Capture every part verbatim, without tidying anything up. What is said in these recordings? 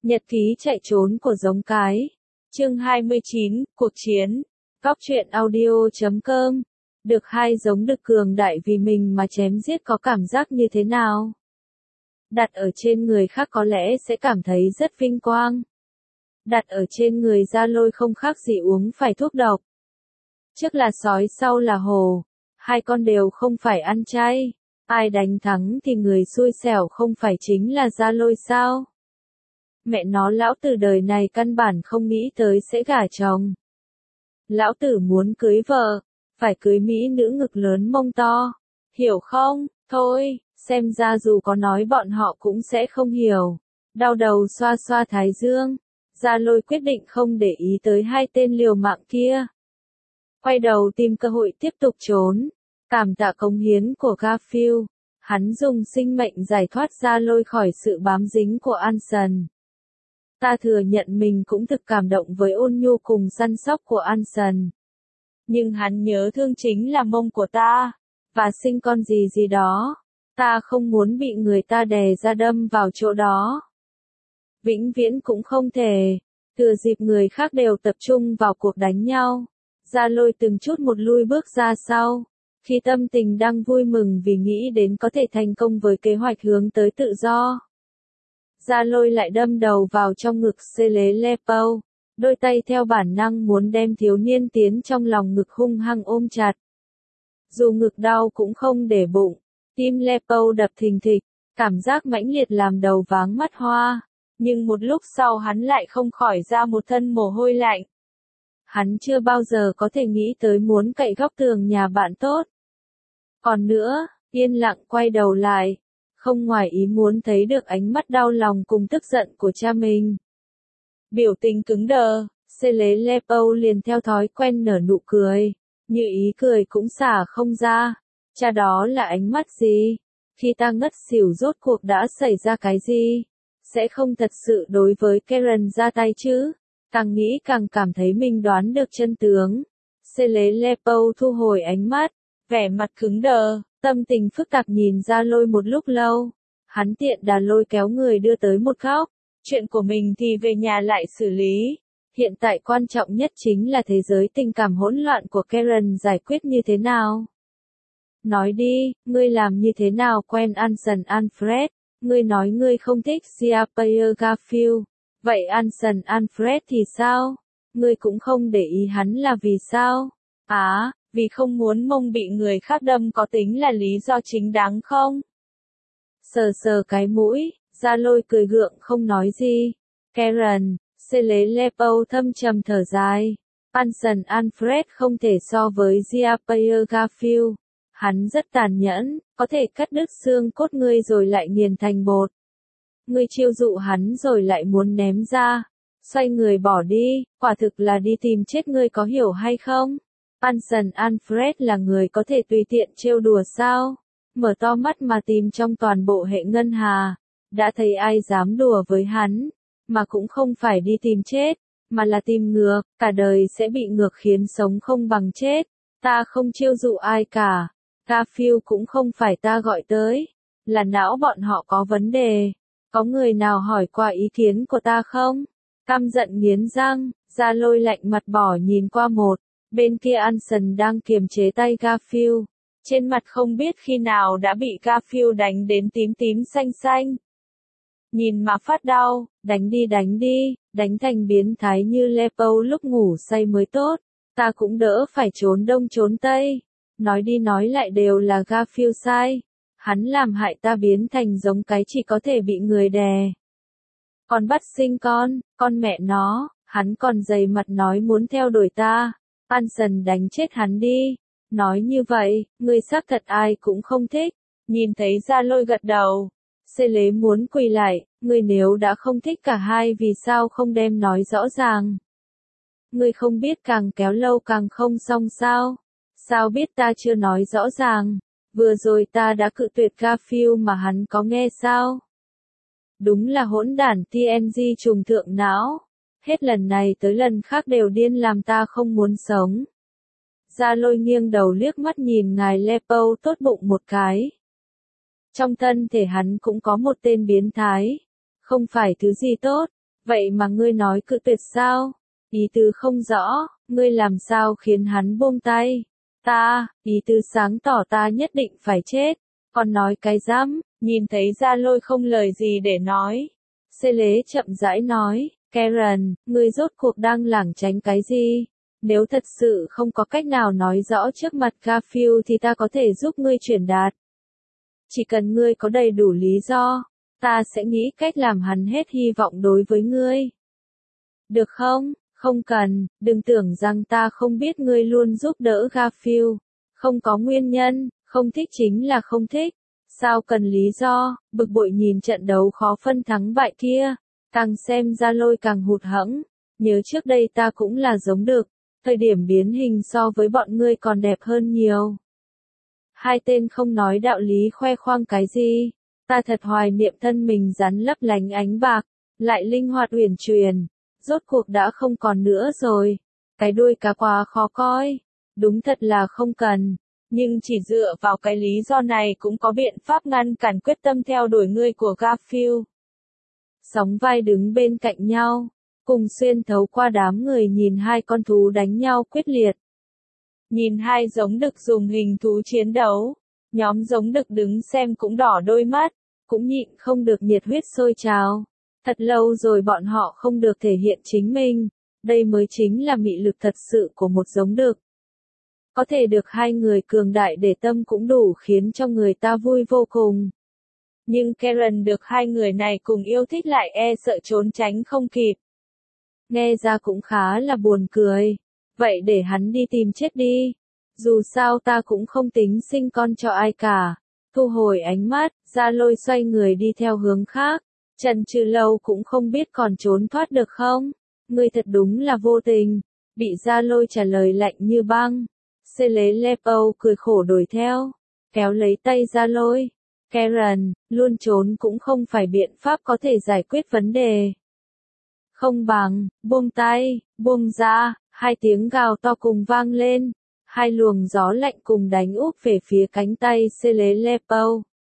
Nhật ký chạy trốn của giống cái. Chương hai mươi chín, Cuộc chiến. Góc truyện audio chấm com. Được hai giống đực cường đại vì mình mà chém giết có cảm giác như thế nào? Đặt ở trên người khác có lẽ sẽ cảm thấy rất vinh quang. Đặt ở trên người Gia Lôi không khác gì uống phải thuốc độc. Trước là sói sau là hổ. Hai con đều không phải ăn chay. Ai đánh thắng thì người xui xẻo không phải chính là Gia Lôi sao? Mẹ nó lão tử đời này căn bản không nghĩ tới sẽ gả chồng. Lão tử muốn cưới vợ, phải cưới mỹ nữ ngực lớn mông to. Hiểu không? Thôi, xem ra dù có nói bọn họ cũng sẽ không hiểu. Đau đầu xoa xoa thái dương. Gia Lôi quyết định không để ý tới hai tên liều mạng kia. Quay đầu tìm cơ hội tiếp tục trốn. Cảm tạ cống hiến của Garfield. Hắn dùng sinh mệnh giải thoát Gia Lôi khỏi sự bám dính của Anson. Ta thừa nhận mình cũng thực cảm động với ôn nhu cùng săn sóc của Anson. Nhưng hắn nhớ thương chính là mông của ta, và sinh con gì gì đó. Ta không muốn bị người ta đè ra đâm vào chỗ đó. Vĩnh viễn cũng không thể. Thừa dịp người khác đều tập trung vào cuộc đánh nhau. Gia Lôi từng chút một lui bước ra sau. Khi tâm tình đang vui mừng vì nghĩ đến có thể thành công với kế hoạch hướng tới tự do. Gia Lôi lại đâm đầu vào trong ngực Celelepau, đôi tay theo bản năng muốn đem thiếu niên tiến trong lòng ngực hung hăng ôm chặt. Dù ngực đau cũng không để bụng, tim Lepau đập thình thịch, cảm giác mãnh liệt làm đầu váng mắt hoa, nhưng một lúc sau hắn lại không khỏi ra một thân mồ hôi lạnh. Hắn chưa bao giờ có thể nghĩ tới muốn cậy góc tường nhà bạn tốt. Còn nữa, yên lặng quay đầu lại. Không ngoài ý muốn thấy được ánh mắt đau lòng cùng tức giận của cha mình. Biểu tình cứng đờ, Celelepau liền theo thói quen nở nụ cười, như ý cười cũng xả không ra. Cha đó là ánh mắt gì? Khi ta ngất xỉu rốt cuộc đã xảy ra cái gì? Sẽ không thật sự đối với Karen ra tay chứ? Càng nghĩ càng cảm thấy mình đoán được chân tướng. Celelepau thu hồi ánh mắt, vẻ mặt cứng đờ. Tâm tình phức tạp nhìn Gia Lôi một lúc lâu. Hắn tiện đà lôi kéo người đưa tới một góc. Chuyện của mình thì về nhà lại xử lý. Hiện tại quan trọng nhất chính là thế giới tình cảm hỗn loạn của Karen giải quyết như thế nào. Nói đi, ngươi làm như thế nào quen Anson Alfred? Ngươi nói ngươi không thích Pierre Garfield. Vậy Anson Alfred thì sao? Ngươi cũng không để ý hắn là vì sao? Á, à, vì không muốn mông bị người khác đâm có tính là lý do chính đáng không? Sờ sờ cái mũi, Gia Lôi cười gượng không nói gì. Karen, Celelepau thâm trầm thở dài. Anson Alfred không thể so với Pierre Garfield. Hắn rất tàn nhẫn, có thể cắt đứt xương cốt ngươi rồi lại nghiền thành bột. Ngươi chiêu dụ hắn rồi lại muốn ném ra. Xoay người bỏ đi, quả thực là đi tìm chết ngươi có hiểu hay không? Anson Alfred là người có thể tùy tiện trêu đùa sao? Mở to mắt mà tìm trong toàn bộ hệ ngân hà. Đã thấy ai dám đùa với hắn. Mà cũng không phải đi tìm chết. Mà là tìm ngược. Cả đời sẽ bị ngược khiến sống không bằng chết. Ta không chiêu dụ ai cả. Garfield cũng không phải ta gọi tới. Là não bọn họ có vấn đề. Có người nào hỏi qua ý kiến của ta không? Căm giận nghiến răng. Gia Lôi lạnh mặt bỏ nhìn qua một. Bên kia Anson đang kiềm chế tay Garfield. Trên mặt không biết khi nào đã bị Garfield đánh đến tím tím xanh xanh. Nhìn mà phát đau, đánh đi đánh đi, đánh thành biến thái như Lepau lúc ngủ say mới tốt. Ta cũng đỡ phải trốn đông trốn tây. Nói đi nói lại đều là Garfield sai. Hắn làm hại ta biến thành giống cái chỉ có thể bị người đè. Còn bắt sinh con, con mẹ nó, hắn còn dày mặt nói muốn theo đuổi ta. Anson đánh chết hắn đi. Nói như vậy, ngươi xác thật ai cũng không thích. Nhìn thấy Gia Lôi gật đầu. Cele muốn quỳ lại, ngươi nếu đã không thích cả hai vì sao không đem nói rõ ràng. Ngươi không biết càng kéo lâu càng không xong sao. Sao biết ta chưa nói rõ ràng. Vừa rồi ta đã cự tuyệt Garfield mà hắn có nghe sao. Đúng là hỗn đản tê en giê trùng thượng não. Hết lần này tới lần khác đều điên làm ta không muốn sống. Gia Lôi nghiêng đầu liếc mắt nhìn ngài Lepau tốt bụng một cái. Trong thân thể hắn cũng có một tên biến thái. Không phải thứ gì tốt. Vậy mà ngươi nói cự tuyệt sao? Ý tứ không rõ, ngươi làm sao khiến hắn buông tay? Ta, ý tứ sáng tỏ ta nhất định phải chết. Còn nói cái dám, nhìn thấy Gia Lôi không lời gì để nói. Cele chậm rãi nói, Karen, ngươi rốt cuộc đang lảng tránh cái gì? Nếu thật sự không có cách nào nói rõ trước mặt Garfield thì ta có thể giúp ngươi truyền đạt. Chỉ cần ngươi có đầy đủ lý do, ta sẽ nghĩ cách làm hắn hết hy vọng đối với ngươi. Được không? Không cần, đừng tưởng rằng ta không biết ngươi luôn giúp đỡ Garfield. Không có nguyên nhân, không thích chính là không thích. Sao cần lý do, bực bội nhìn trận đấu khó phân thắng bại kia. Càng xem Gia Lôi càng hụt hẫng. Nhớ trước đây ta cũng là giống được. Thời điểm biến hình so với bọn ngươi còn đẹp hơn nhiều. Hai tên không nói đạo lý khoe khoang cái gì. Ta thật hoài niệm thân mình rắn lấp lánh ánh bạc, lại linh hoạt uyển chuyển. Rốt cuộc đã không còn nữa rồi. Cái đuôi cá quá khó coi. Đúng thật là không cần. Nhưng chỉ dựa vào cái lý do này cũng có biện pháp ngăn cản quyết tâm theo đuổi ngươi của Garfield. Sóng vai đứng bên cạnh nhau, cùng xuyên thấu qua đám người nhìn hai con thú đánh nhau quyết liệt. Nhìn hai giống đực dùng hình thú chiến đấu, nhóm giống đực đứng xem cũng đỏ đôi mắt, cũng nhịn không được nhiệt huyết sôi trào. Thật lâu rồi bọn họ không được thể hiện chính mình, đây mới chính là mị lực thật sự của một giống đực. Có thể được hai người cường đại để tâm cũng đủ khiến cho người ta vui vô cùng. Nhưng Karen được hai người này cùng yêu thích lại e sợ trốn tránh không kịp. Nghe ra cũng khá là buồn cười. Vậy để hắn đi tìm chết đi. Dù sao ta cũng không tính sinh con cho ai cả. Thu hồi ánh mắt, Gia Lôi xoay người đi theo hướng khác. Trần Trừ Lâu cũng không biết còn trốn thoát được không. Ngươi thật đúng là vô tình. Bị Gia Lôi trả lời lạnh như băng. Cele Lepo cười khổ đuổi theo. Kéo lấy tay Gia Lôi. Karen, luôn trốn cũng không phải biện pháp có thể giải quyết vấn đề. Không bằng, buông tay, buông ra, hai tiếng gào to cùng vang lên. Hai luồng gió lạnh cùng đánh úp về phía cánh tay Cele Lepo.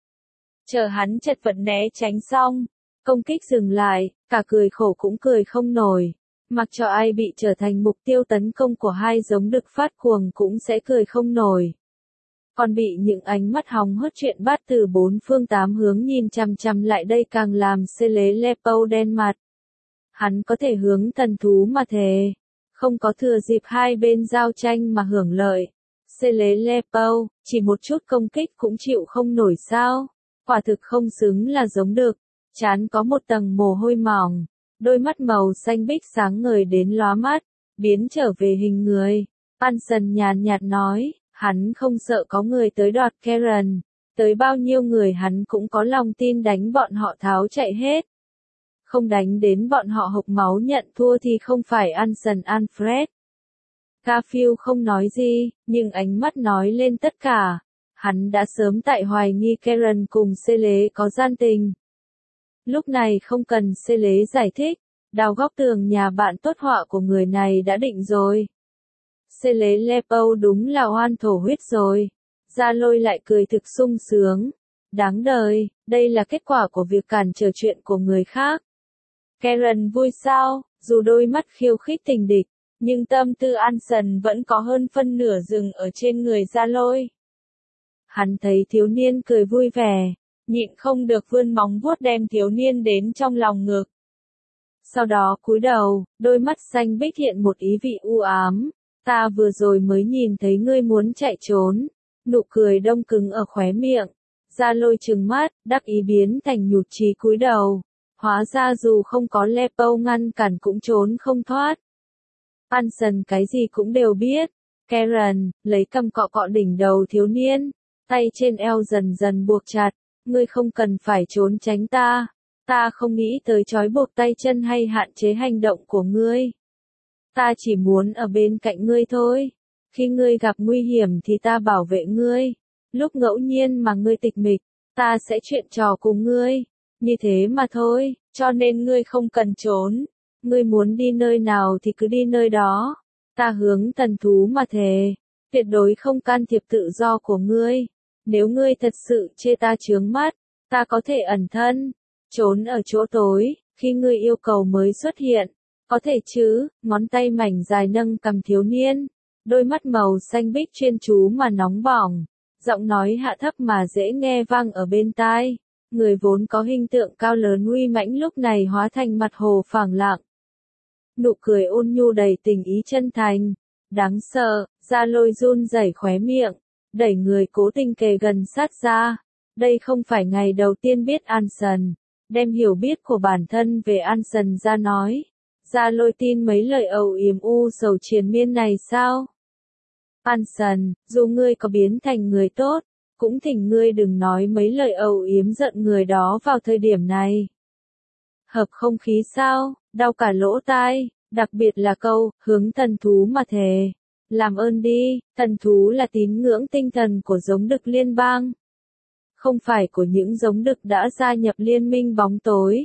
Chờ hắn chật vật né tránh xong, công kích dừng lại, cả cười khổ cũng cười không nổi. Mặc cho ai bị trở thành mục tiêu tấn công của hai giống đực phát cuồng cũng sẽ cười không nổi. Còn bị những ánh mắt hóng hớt chuyện bát từ bốn phương tám hướng nhìn chằm chằm lại đây càng làm Cele Lepo đen mặt. Hắn có thể hướng thần thú mà thề. Không có thừa dịp hai bên giao tranh mà hưởng lợi. Cele Lepo, chỉ một chút công kích cũng chịu không nổi sao. Quả thực không xứng là giống đực. Trán có một tầng mồ hôi mỏng. Đôi mắt màu xanh bích sáng ngời đến lóa mắt. Biến trở về hình người. Anson nhàn nhạt nói. Hắn không sợ có người tới đoạt Karen. Tới bao nhiêu người hắn cũng có lòng tin đánh bọn họ tháo chạy hết. Không đánh đến bọn họ hộc máu nhận thua thì không phải Anson Alfred. Garfield không nói gì, nhưng ánh mắt nói lên tất cả. Hắn đã sớm tại hoài nghi Karen cùng Cele có gian tình. Lúc này không cần Cele giải thích, đào góc tường nhà bạn tốt họa của người này đã định rồi. Cele Lepo đúng là oan thổ huyết rồi. Gia Lôi lại cười thực sung sướng. Đáng đời, đây là kết quả của việc cản trở chuyện của người khác. Karen vui sao, dù đôi mắt khiêu khích tình địch, nhưng tâm tư Anson vẫn có hơn phân nửa dừng ở trên người Gia Lôi. Hắn thấy thiếu niên cười vui vẻ, nhịn không được vươn móng vuốt đem thiếu niên đến trong lòng ngực. Sau đó cúi đầu, đôi mắt xanh bích hiện một ý vị u ám. Ta vừa rồi mới nhìn thấy ngươi muốn chạy trốn. Nụ cười đông cứng ở khóe miệng. Gia Lôi trừng mắt, đắc ý biến thành nhụt chí cúi đầu. Hóa ra dù không có Lepo ngăn cản cũng trốn không thoát. Anson cái gì cũng đều biết. Karen, lấy cầm cọ cọ đỉnh đầu thiếu niên. Tay trên eo dần dần buộc chặt. Ngươi không cần phải trốn tránh ta. Ta không nghĩ tới trói buộc tay chân hay hạn chế hành động của ngươi. Ta chỉ muốn ở bên cạnh ngươi thôi. Khi ngươi gặp nguy hiểm thì ta bảo vệ ngươi. Lúc ngẫu nhiên mà ngươi tịch mịch, ta sẽ chuyện trò cùng ngươi. Như thế mà thôi, cho nên ngươi không cần trốn. Ngươi muốn đi nơi nào thì cứ đi nơi đó. Ta hướng thần thú mà thề. Tuyệt đối không can thiệp tự do của ngươi. Nếu ngươi thật sự chê ta chướng mắt, ta có thể ẩn thân. Trốn ở chỗ tối, khi ngươi yêu cầu mới xuất hiện. Có thể chứ, ngón tay mảnh dài nâng cầm thiếu niên, đôi mắt màu xanh biếc chuyên chú mà nóng bỏng, giọng nói hạ thấp mà dễ nghe vang ở bên tai. Người vốn có hình tượng cao lớn uy mãnh lúc này hóa thành mặt hồ phẳng lặng. Nụ cười ôn nhu đầy tình ý chân thành, đáng sợ, Gia Lôi run rẩy khóe miệng, đẩy người cố tình kề gần sát ra. Đây không phải ngày đầu tiên biết Anson, đem hiểu biết của bản thân về Anson ra nói. Gia Lôi tin mấy lời ầu yếm u sầu triền miên này sao? Anson, dù ngươi có biến thành người tốt, cũng thỉnh ngươi đừng nói mấy lời ầu yếm giận người đó vào thời điểm này. Hợp không khí sao, đau cả lỗ tai, đặc biệt là câu, hướng thần thú mà thề. Làm ơn đi, thần thú là tín ngưỡng tinh thần của giống đực liên bang. Không phải của những giống đực đã gia nhập liên minh bóng tối.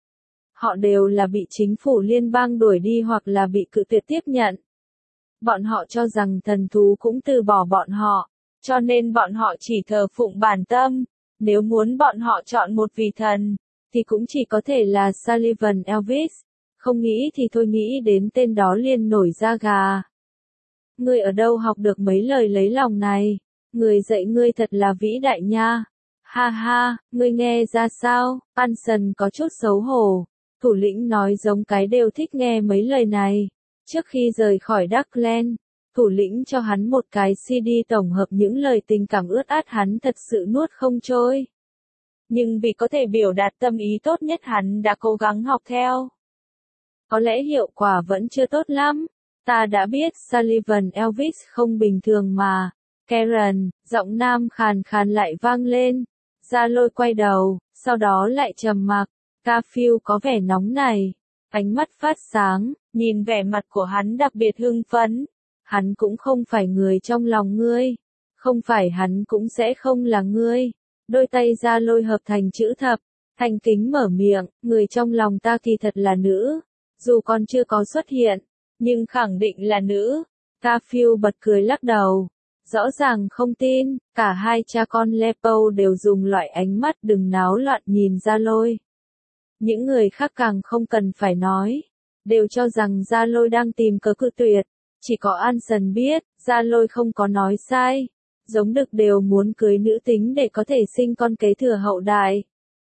Họ đều là bị chính phủ liên bang đuổi đi hoặc là bị cự tuyệt tiếp nhận. Bọn họ cho rằng thần thú cũng từ bỏ bọn họ, cho nên bọn họ chỉ thờ phụng bản tâm. Nếu muốn bọn họ chọn một vị thần, thì cũng chỉ có thể là Sullivan Elvis. Không nghĩ thì thôi, nghĩ đến tên đó liền nổi da gà. Ngươi ở đâu học được mấy lời lấy lòng này? Người dạy ngươi thật là vĩ đại nha. Ha ha, ngươi nghe ra sao? Anson có chút xấu hổ. Thủ lĩnh nói giống cái đều thích nghe mấy lời này. Trước khi rời khỏi Darkland, thủ lĩnh cho hắn một cái xê đê tổng hợp những lời tình cảm ướt át hắn thật sự nuốt không trôi. Nhưng vì có thể biểu đạt tâm ý tốt nhất hắn đã cố gắng học theo. Có lẽ hiệu quả vẫn chưa tốt lắm. Ta đã biết Sullivan Elvis không bình thường mà. Karen, giọng nam khàn khàn lại vang lên. Gia Lôi quay đầu, sau đó lại trầm mặc. Garfield có vẻ nóng này. Ánh mắt phát sáng, nhìn vẻ mặt của hắn đặc biệt hưng phấn. Hắn cũng không phải người trong lòng ngươi. Không phải hắn cũng sẽ không là ngươi. Đôi tay Gia Lôi hợp thành chữ thập. Thành kính mở miệng, người trong lòng ta kỳ thật là nữ. Dù còn chưa có xuất hiện, nhưng khẳng định là nữ. Garfield bật cười lắc đầu. Rõ ràng không tin, cả hai cha con Lepo đều dùng loại ánh mắt đừng náo loạn nhìn Gia Lôi. Những người khác càng không cần phải nói, đều cho rằng Gia Lôi đang tìm cớ cự tuyệt. Chỉ có Anson biết, Gia Lôi không có nói sai. Giống đực đều muốn cưới nữ tính để có thể sinh con kế thừa hậu đại.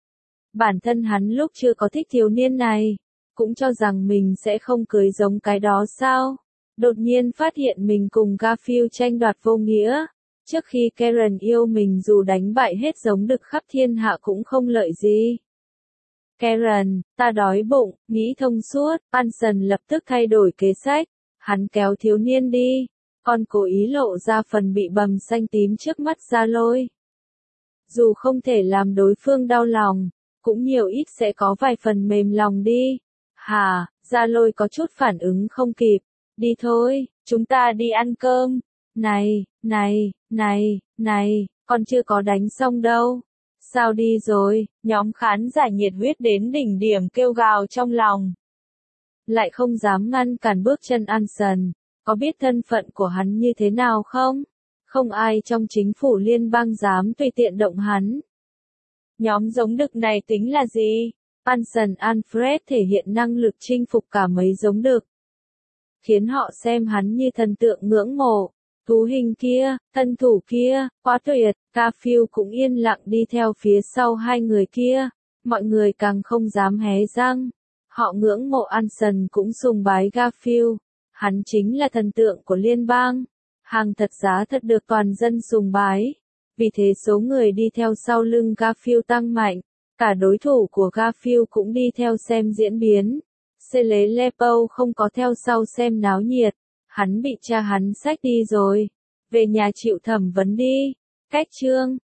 Bản thân hắn lúc chưa có thích thiếu niên này, cũng cho rằng mình sẽ không cưới giống cái đó sao. Đột nhiên phát hiện mình cùng Garfield tranh đoạt vô nghĩa. Trước khi Karen yêu mình dù đánh bại hết giống đực khắp thiên hạ cũng không lợi gì. Karen, ta đói bụng, nghĩ thông suốt. Anson lập tức thay đổi kế sách. Hắn kéo thiếu niên đi. Còn cố ý lộ ra phần bị bầm xanh tím trước mắt Gia Lôi. Dù không thể làm đối phương đau lòng, cũng nhiều ít sẽ có vài phần mềm lòng đi. Hà, Gia Lôi có chút phản ứng không kịp. Đi thôi, chúng ta đi ăn cơm. Này, này, này, này, còn chưa có đánh xong đâu. Sao đi rồi? Nhóm khán giả nhiệt huyết đến đỉnh điểm kêu gào trong lòng. Lại không dám ngăn cản bước chân Anson. Có biết thân phận của hắn như thế nào không? Không ai trong chính phủ liên bang dám tùy tiện động hắn. Nhóm giống đực này tính là gì? Anson Alfred thể hiện năng lực chinh phục cả mấy giống đực. Khiến họ xem hắn như thần tượng ngưỡng mộ. Thú hình kia, thân thủ kia, quá tuyệt. Garfield cũng yên lặng đi theo phía sau hai người kia. Mọi người càng không dám hé răng. Họ ngưỡng mộ Anson cũng sùng bái Garfield. Hắn chính là thần tượng của liên bang. Hàng thật giá thật được toàn dân sùng bái. Vì thế số người đi theo sau lưng Garfield tăng mạnh. Cả đối thủ của Garfield cũng đi theo xem diễn biến. Cele Lepo không có theo sau xem náo nhiệt. Hắn bị cha hắn xách đi rồi. Về nhà chịu thẩm vấn đi. Cách chương.